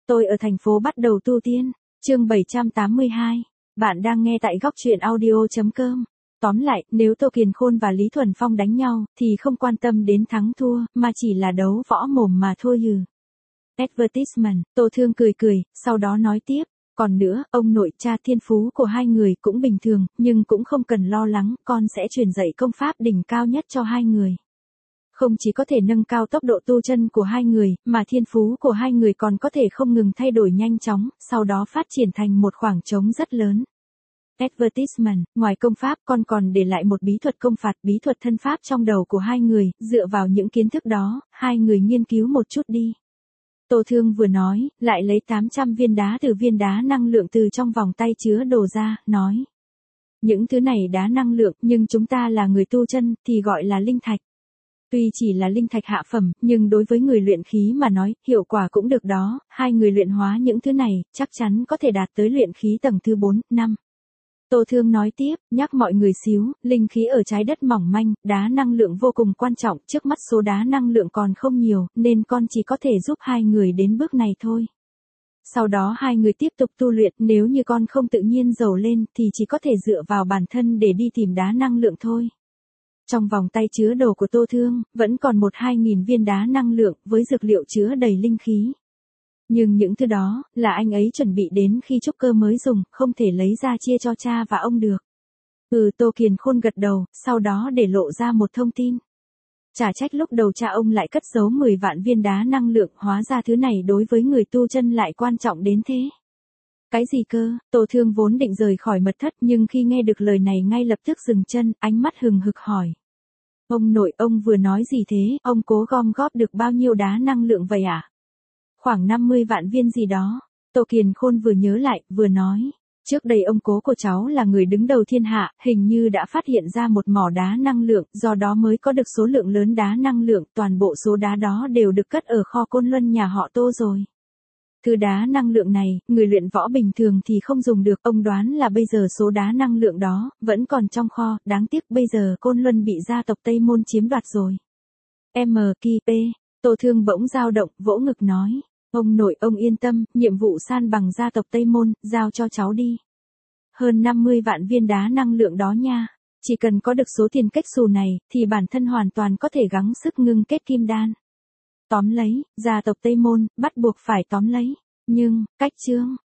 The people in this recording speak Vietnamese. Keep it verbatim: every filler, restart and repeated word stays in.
Tôi ở thành phố bắt đầu tu tiên. Chương bảy trăm tám mươi hai. Bạn đang nghe tại góc truyện audio chấm com. Tóm lại, nếu Tô Kiền Khôn và Lý Thuần Phong đánh nhau, thì không quan tâm đến thắng thua, mà chỉ là đấu võ mồm mà thôi hừ. Advertisement, Tô Thương cười cười, sau đó nói tiếp. Còn nữa, ông nội cha thiên phú của hai người cũng bình thường, nhưng cũng không cần lo lắng, con sẽ truyền dạy công pháp đỉnh cao nhất cho hai người. Không chỉ có thể nâng cao tốc độ tu chân của hai người, mà thiên phú của hai người còn có thể không ngừng thay đổi nhanh chóng, sau đó phát triển thành một khoảng trống rất lớn. Advertisement, ngoài công pháp con còn để lại một bí thuật công phạt, bí thuật thân pháp trong đầu của hai người, dựa vào những kiến thức đó, hai người nghiên cứu một chút đi. Tô Thương vừa nói, lại lấy tám trăm viên đá từ viên đá năng lượng từ trong vòng tay chứa đồ ra, nói. Những thứ này đá năng lượng, nhưng chúng ta là người tu chân, thì gọi là linh thạch. Tuy chỉ là linh thạch hạ phẩm, nhưng đối với người luyện khí mà nói, hiệu quả cũng được đó, hai người luyện hóa những thứ này, chắc chắn có thể đạt tới luyện khí tầng thứ bốn, năm. Tô Thương nói tiếp, nhắc mọi người xíu, linh khí ở trái đất mỏng manh, đá năng lượng vô cùng quan trọng, trước mắt số đá năng lượng còn không nhiều, nên con chỉ có thể giúp hai người đến bước này thôi. Sau đó hai người tiếp tục tu luyện, nếu như con không tự nhiên giàu lên, thì chỉ có thể dựa vào bản thân để đi tìm đá năng lượng thôi. Trong vòng tay chứa đồ của Tô Thương, vẫn còn một hai nghìn viên đá năng lượng, với dược liệu chứa đầy linh khí. Nhưng những thứ đó, là anh ấy chuẩn bị đến khi trúc cơ mới dùng, không thể lấy ra chia cho cha và ông được. Ừ, Tô Kiền Khôn gật đầu, sau đó để lộ ra một thông tin. Chả trách lúc đầu cha ông lại cất giấu mười vạn viên đá năng lượng, hóa ra thứ này đối với người tu chân lại quan trọng đến thế. Cái gì cơ? Tô Thương vốn định rời khỏi mật thất, nhưng khi nghe được lời này ngay lập tức dừng chân, ánh mắt hừng hực hỏi. Ông nội, ông vừa nói gì thế, ông cố gom góp được bao nhiêu đá năng lượng vậy à? Khoảng năm mươi vạn viên gì đó. Tô Kiền Khôn vừa nhớ lại, vừa nói. Trước đây ông cố của cháu là người đứng đầu thiên hạ, hình như đã phát hiện ra một mỏ đá năng lượng, do đó mới có được số lượng lớn đá năng lượng, toàn bộ số đá đó đều được cất ở kho Côn Luân nhà họ Tô rồi. Thứ đá năng lượng này, người luyện võ bình thường thì không dùng được, ông đoán là bây giờ số đá năng lượng đó, vẫn còn trong kho, đáng tiếc bây giờ Côn Luân bị gia tộc Tây Môn chiếm đoạt rồi. M K P, Tô Thương bỗng dao động, vỗ ngực nói. Ông nội, ông yên tâm, nhiệm vụ san bằng gia tộc Tây Môn, giao cho cháu đi. Hơn năm mươi vạn viên đá năng lượng đó nha. Chỉ cần có được số tiền kết xù này, thì bản thân hoàn toàn có thể gắng sức ngưng kết kim đan. Tóm lấy, gia tộc Tây Môn, bắt buộc phải tóm lấy. Nhưng, cách chương.